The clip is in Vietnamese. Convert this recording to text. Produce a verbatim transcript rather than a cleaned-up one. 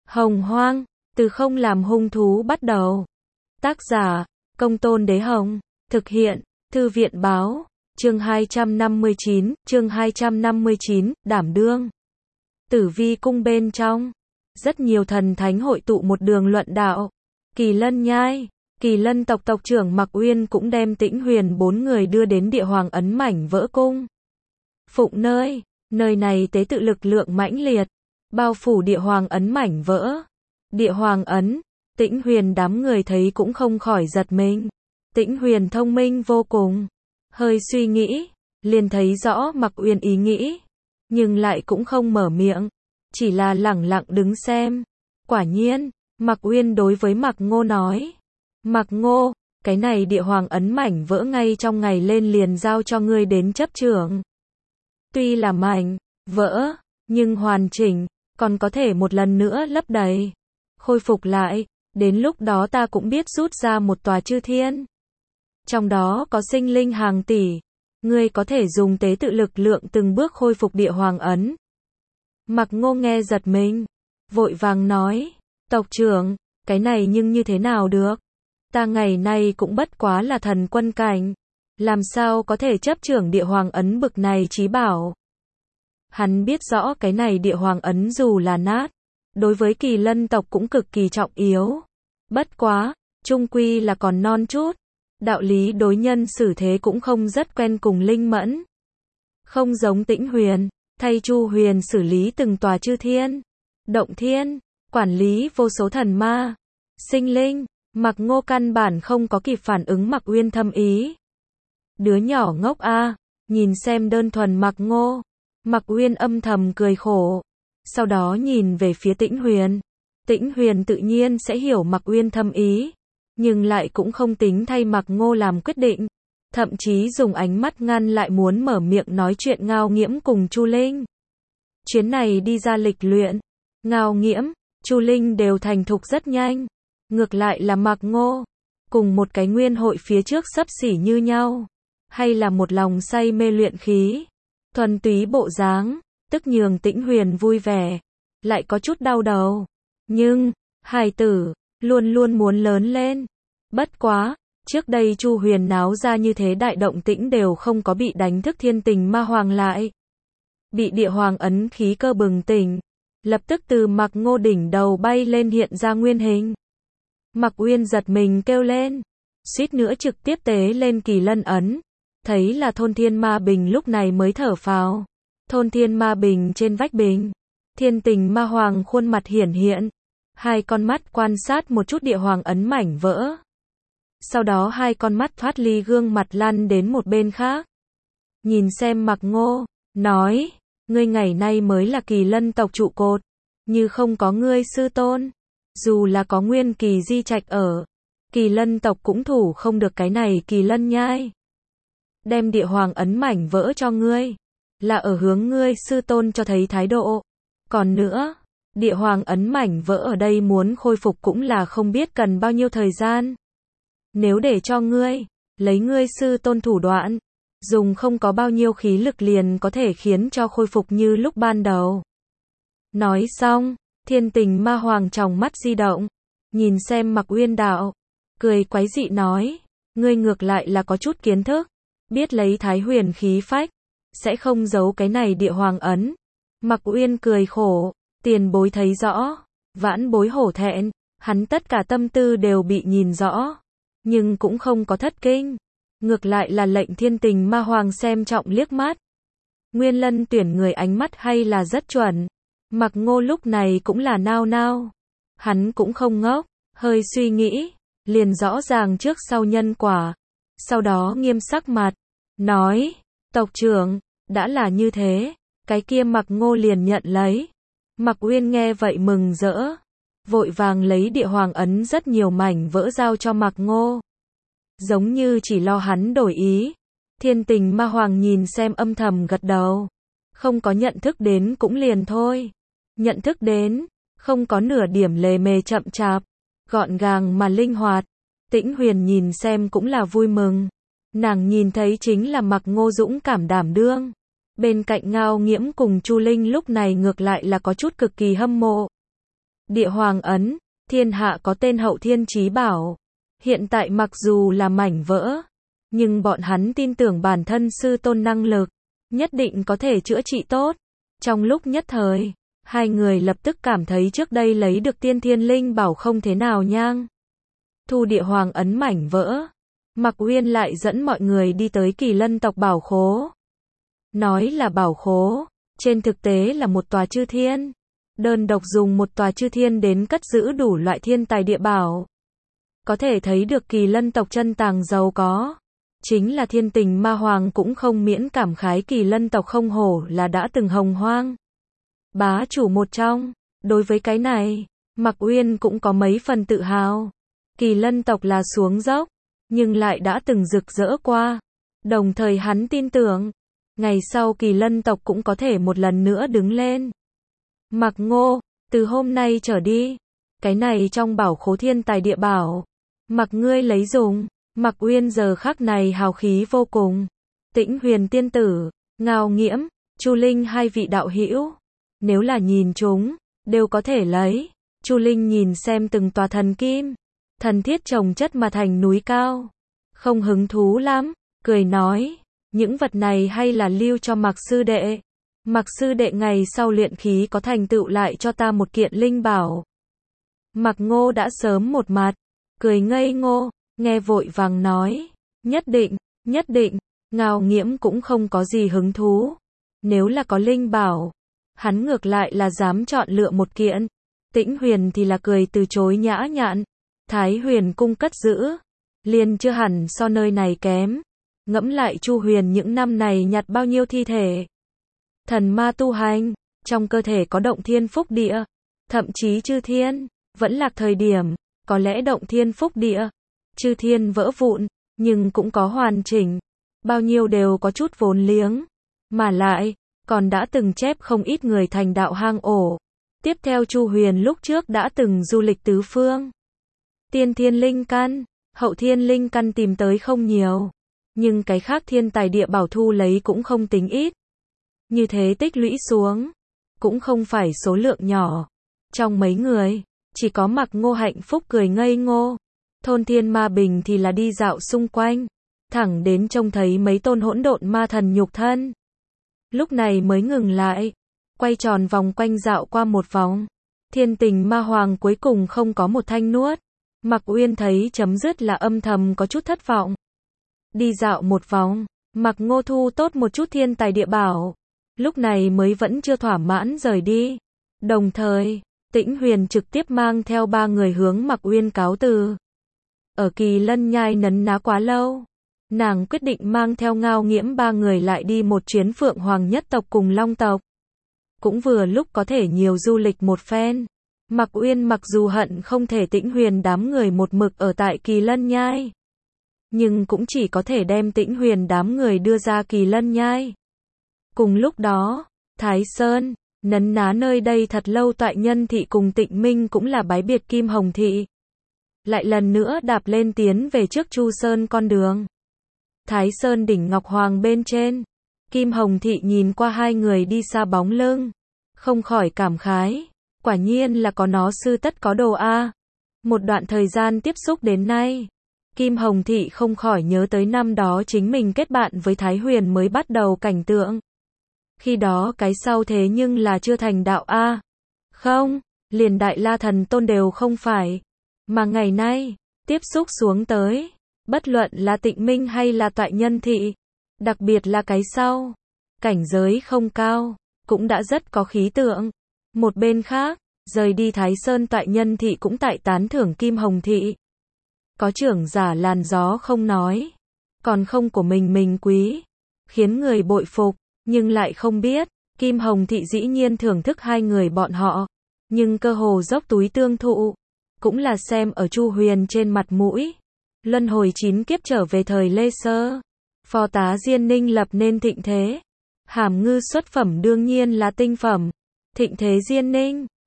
Hồng Hoang, từ không làm hung thú bắt đầu. Tác giả, Công Tôn Đế Hồng. Thực hiện, Thư viện Báo. Chương hai trăm năm mươi chín, chương hai trăm năm mươi chín, đảm đương. Tử Vi cung bên trong, rất nhiều thần thánh hội tụ một đường luận đạo. Kỳ Lân Nhai, Kỳ Lân tộc tộc trưởng Mạc Uyên cũng đem Tĩnh Huyền bốn người đưa đến Địa Hoàng ấn mảnh vỡ cung. Phụng nơi, nơi này tế tự lực lượng mãnh liệt, bao phủ Địa Hoàng ấn mảnh vỡ. Địa Hoàng ấn, Tĩnh Huyền đám người thấy cũng không khỏi giật mình. Tĩnh Huyền thông minh vô cùng, hơi suy nghĩ, liền thấy rõ Mạc Uyên ý nghĩ, nhưng lại cũng không mở miệng, chỉ là lẳng lặng đứng xem. Quả nhiên, Mạc Uyên đối với Mạc Ngô nói: Mạc Ngô, cái này Địa Hoàng ấn mảnh vỡ ngay trong ngày lên liền giao cho ngươi đến chấp trưởng. Tuy là mảnh vỡ, nhưng hoàn chỉnh, còn có thể một lần nữa lấp đầy, khôi phục lại, đến lúc đó ta cũng biết rút ra một tòa chư thiên. Trong đó có sinh linh hàng tỷ, ngươi có thể dùng tế tự lực lượng từng bước khôi phục Địa Hoàng ấn. Mạc Ngô nghe giật mình, vội vàng nói: Tộc trưởng, cái này nhưng như thế nào được? Ta ngày nay cũng bất quá là thần quân cảnh, làm sao có thể chấp trưởng Địa Hoàng ấn bực này chí bảo? Hắn biết rõ cái này Địa Hoàng ấn dù là nát, đối với Kỳ Lân tộc cũng cực kỳ trọng yếu. Bất quá, chung quy là còn non chút, đạo lý đối nhân xử thế cũng không rất quen cùng linh mẫn. Không giống Tĩnh Huyền, thay Chu Huyền xử lý từng tòa chư thiên, động thiên, quản lý vô số thần ma, sinh linh. Mạc Ngô căn bản không có kịp phản ứng Mạc Uyên thâm ý. Đứa nhỏ ngốc a, nhìn xem đơn thuần Mạc Ngô. Mạc Uyên âm thầm cười khổ, sau đó nhìn về phía Tĩnh Huyền. Tĩnh Huyền tự nhiên sẽ hiểu Mạc Uyên thâm ý, nhưng lại cũng không tính thay Mạc Ngô làm quyết định, thậm chí dùng ánh mắt ngăn lại muốn mở miệng nói chuyện Ngao Nghiễm cùng Chu Linh. Chuyến này đi ra lịch luyện, Ngao Nghiễm, Chu Linh đều thành thục rất nhanh, ngược lại là Mạc Ngô, cùng một cái nguyên hội phía trước xấp xỉ như nhau, hay là một lòng say mê luyện khí, thuần túy bộ dáng, tức nhường Tĩnh Huyền vui vẻ, lại có chút đau đầu. Nhưng, hài tử, luôn luôn muốn lớn lên. Bất quá, trước đây Chu Huyền náo ra như thế đại động tĩnh đều không có bị đánh thức Thiên Tình Ma Hoàng lại. Bị Địa Hoàng ấn khí cơ bừng tỉnh, lập tức từ Mạc Ngô đỉnh đầu bay lên hiện ra nguyên hình. Mạc Uyên giật mình kêu lên, suýt nữa trực tiếp tế lên Kỳ Lân ấn. Thấy là Thôn Thiên Ma Bình lúc này mới thở phào. Thôn Thiên Ma Bình trên vách bình, Thiên Tình Ma Hoàng khuôn mặt hiển hiện, hai con mắt quan sát một chút Địa Hoàng ấn mảnh vỡ. Sau đó hai con mắt thoát ly gương mặt lăn đến một bên khác. Nhìn xem Mạc Ngô, nói: ngươi ngày nay mới là Kỳ Lân tộc trụ cột, như không có ngươi sư tôn, dù là có nguyên kỳ di trạch ở, Kỳ Lân tộc cũng thủ không được cái này Kỳ Lân Nhai. Đem Địa Hoàng ấn mảnh vỡ cho ngươi, là ở hướng ngươi sư tôn cho thấy thái độ. Còn nữa, Địa Hoàng ấn mảnh vỡ ở đây muốn khôi phục cũng là không biết cần bao nhiêu thời gian. Nếu để cho ngươi, lấy ngươi sư tôn thủ đoạn, dùng không có bao nhiêu khí lực liền có thể khiến cho khôi phục như lúc ban đầu. Nói xong, Thiên Tình Ma Hoàng tròng mắt di động, nhìn xem Mạc Uyên đạo, cười quái dị nói: ngươi ngược lại là có chút kiến thức, biết lấy Thái Huyền khí phách, sẽ không giấu cái này Địa Hoàng ấn. Mạc Uyên cười khổ, tiền bối thấy rõ, vãn bối hổ thẹn, hắn tất cả tâm tư đều bị nhìn rõ, nhưng cũng không có thất kinh, ngược lại là lệnh Thiên Tình Ma Hoàng xem trọng liếc mắt. Nguyên Lân tuyển người ánh mắt hay là rất chuẩn. Mạc Ngô lúc này cũng là nao nao, hắn cũng không ngốc, hơi suy nghĩ, liền rõ ràng trước sau nhân quả, sau đó nghiêm sắc mặt, nói: tộc trưởng, đã là như thế, cái kia Mạc Ngô liền nhận lấy. Mạc Uyên nghe vậy mừng rỡ, vội vàng lấy Địa Hoàng ấn rất nhiều mảnh vỡ giao cho Mạc Ngô, giống như chỉ lo hắn đổi ý. Thiên Tình Ma Hoàng nhìn xem âm thầm gật đầu, không có nhận thức đến cũng liền thôi, nhận thức đến, không có nửa điểm lề mề chậm chạp, gọn gàng mà linh hoạt. Tĩnh Huyền nhìn xem cũng là vui mừng, nàng nhìn thấy chính là Mạc Ngô dũng cảm đảm đương. Bên cạnh Ngao Nghiễm cùng Chu Linh lúc này ngược lại là có chút cực kỳ hâm mộ. Địa Hoàng ấn, thiên hạ có tên Hậu Thiên Chí Bảo. Hiện tại mặc dù là mảnh vỡ, nhưng bọn hắn tin tưởng bản thân sư tôn năng lực, nhất định có thể chữa trị tốt. Trong lúc nhất thời, hai người lập tức cảm thấy trước đây lấy được tiên thiên linh bảo không thế nào nhang. Thu Địa Hoàng ấn mảnh vỡ, Mạc Uyên lại dẫn mọi người đi tới Kỳ Lân tộc bảo khố. Nói là bảo khố, trên thực tế là một tòa chư thiên. Đơn độc dùng một tòa chư thiên đến cất giữ đủ loại thiên tài địa bảo. Có thể thấy được Kỳ Lân tộc chân tàng giàu có. Chính là Thiên Tình Ma Hoàng cũng không miễn cảm khái Kỳ Lân tộc không hổ là đã từng hồng hoang bá chủ một trong. Đối với cái này, Mạc Uyên cũng có mấy phần tự hào. Kỳ Lân tộc là xuống dốc, nhưng lại đã từng rực rỡ qua. Đồng thời hắn tin tưởng, ngày sau Kỳ Lân tộc cũng có thể một lần nữa đứng lên. Mạc Ngô, từ hôm nay trở đi, cái này trong bảo khố thiên tài địa bảo, mặc ngươi lấy dùng. Mạc Uyên giờ khắc này hào khí vô cùng. Tĩnh Huyền tiên tử, Ngao Nghiễm, Chu Linh hai vị đạo hữu, nếu là nhìn chúng, đều có thể lấy. Chu Linh nhìn xem từng tòa thần kim, thần thiết chồng chất mà thành núi cao, không hứng thú lắm, cười nói, những vật này hay là lưu cho Mạc sư đệ. Mạc sư đệ ngày sau luyện khí có thành tựu lại cho ta một kiện linh bảo. Mạc Ngô đã sớm một mặt, cười ngây ngô, nghe vội vàng nói, nhất định, nhất định. Ngao Nghiễm cũng không có gì hứng thú. Nếu là có linh bảo, hắn ngược lại là dám chọn lựa một kiện. Tĩnh Huyền thì là cười từ chối nhã nhặn. Thái Huyền cung cất giữ, liền chưa hẳn so nơi này kém. Ngẫm lại Chu Huyền những năm này nhặt bao nhiêu thi thể. Thần ma tu hành, trong cơ thể có động thiên phúc địa, thậm chí chư thiên, vẫn lạc thời điểm, có lẽ động thiên phúc địa, chư thiên vỡ vụn, nhưng cũng có hoàn chỉnh. Bao nhiêu đều có chút vốn liếng. Mà lại, còn đã từng chép không ít người thành đạo hang ổ. Tiếp theo Chu Huyền lúc trước đã từng du lịch tứ phương. Tiên thiên linh căn, hậu thiên linh căn tìm tới không nhiều. Nhưng cái khác thiên tài địa bảo thu lấy cũng không tính ít. Như thế tích lũy xuống, cũng không phải số lượng nhỏ. Trong mấy người, chỉ có Mạc Ngô hạnh phúc cười ngây ngô. Thôn Thiên Ma Bình thì là đi dạo xung quanh, thẳng đến trông thấy mấy tôn hỗn độn ma thần nhục thân. Lúc này mới ngừng lại, quay tròn vòng quanh dạo qua một vòng. Thiên Tình Ma Hoàng cuối cùng không có một thanh nuốt. Mạc Uyên thấy chấm dứt là âm thầm có chút thất vọng. Đi dạo một vòng, Mạc Ngô thu tốt một chút thiên tài địa bảo. Lúc này mới vẫn chưa thỏa mãn rời đi. Đồng thời, Tĩnh Huyền trực tiếp mang theo ba người hướng Mạc Uyên cáo từ. Ở Kỳ Lân Nhai nấn ná quá lâu, nàng quyết định mang theo Ngao Nghiễm ba người lại đi một chuyến Phượng Hoàng nhất tộc cùng Long tộc. Cũng vừa lúc có thể nhiều du lịch một phen. Mạc Uyên mặc dù hận không thể Tĩnh Huyền đám người một mực ở tại Kỳ Lân Nhai, nhưng cũng chỉ có thể đem Tĩnh Huyền đám người đưa ra Kỳ Lân Nhai. Cùng lúc đó, Thái Sơn, nấn ná nơi đây thật lâu Toại Nhân thị cùng Tịnh Minh cũng là bái biệt Kim Hồng thị. Lại lần nữa đạp lên tiến về trước Chu Sơn con đường. Thái Sơn đỉnh Ngọc Hoàng bên trên, Kim Hồng thị nhìn qua hai người đi xa bóng lưng, không khỏi cảm khái, quả nhiên là có nó sư tất có đồ a. Một đoạn thời gian tiếp xúc đến nay, Kim Hồng thị không khỏi nhớ tới năm đó chính mình kết bạn với Thái Huyền mới bắt đầu cảnh tượng. Khi đó cái sau thế nhưng là chưa thành đạo a. Không, liền Đại La Thần Tôn đều không phải. Mà ngày nay, tiếp xúc xuống tới, bất luận là Tịnh Minh hay là Toại Nhân thị, đặc biệt là cái sau, cảnh giới không cao, cũng đã rất có khí tượng. Một bên khác, rời đi Thái Sơn Toại Nhân thị cũng tại tán thưởng Kim Hồng thị. Có trưởng giả làn gió không nói, còn không của mình mình quý, khiến người bội phục, nhưng lại không biết, Kim Hồng thị dĩ nhiên thưởng thức hai người bọn họ, nhưng cơ hồ dốc túi tương thụ, cũng là xem ở Chu Huyền trên mặt mũi. Luân hồi chín kiếp trở về thời Lê Sơ, phò tá Diên Ninh lập nên thịnh thế. Hàm ngư xuất phẩm đương nhiên là tinh phẩm. Thịnh thế Diên Ninh,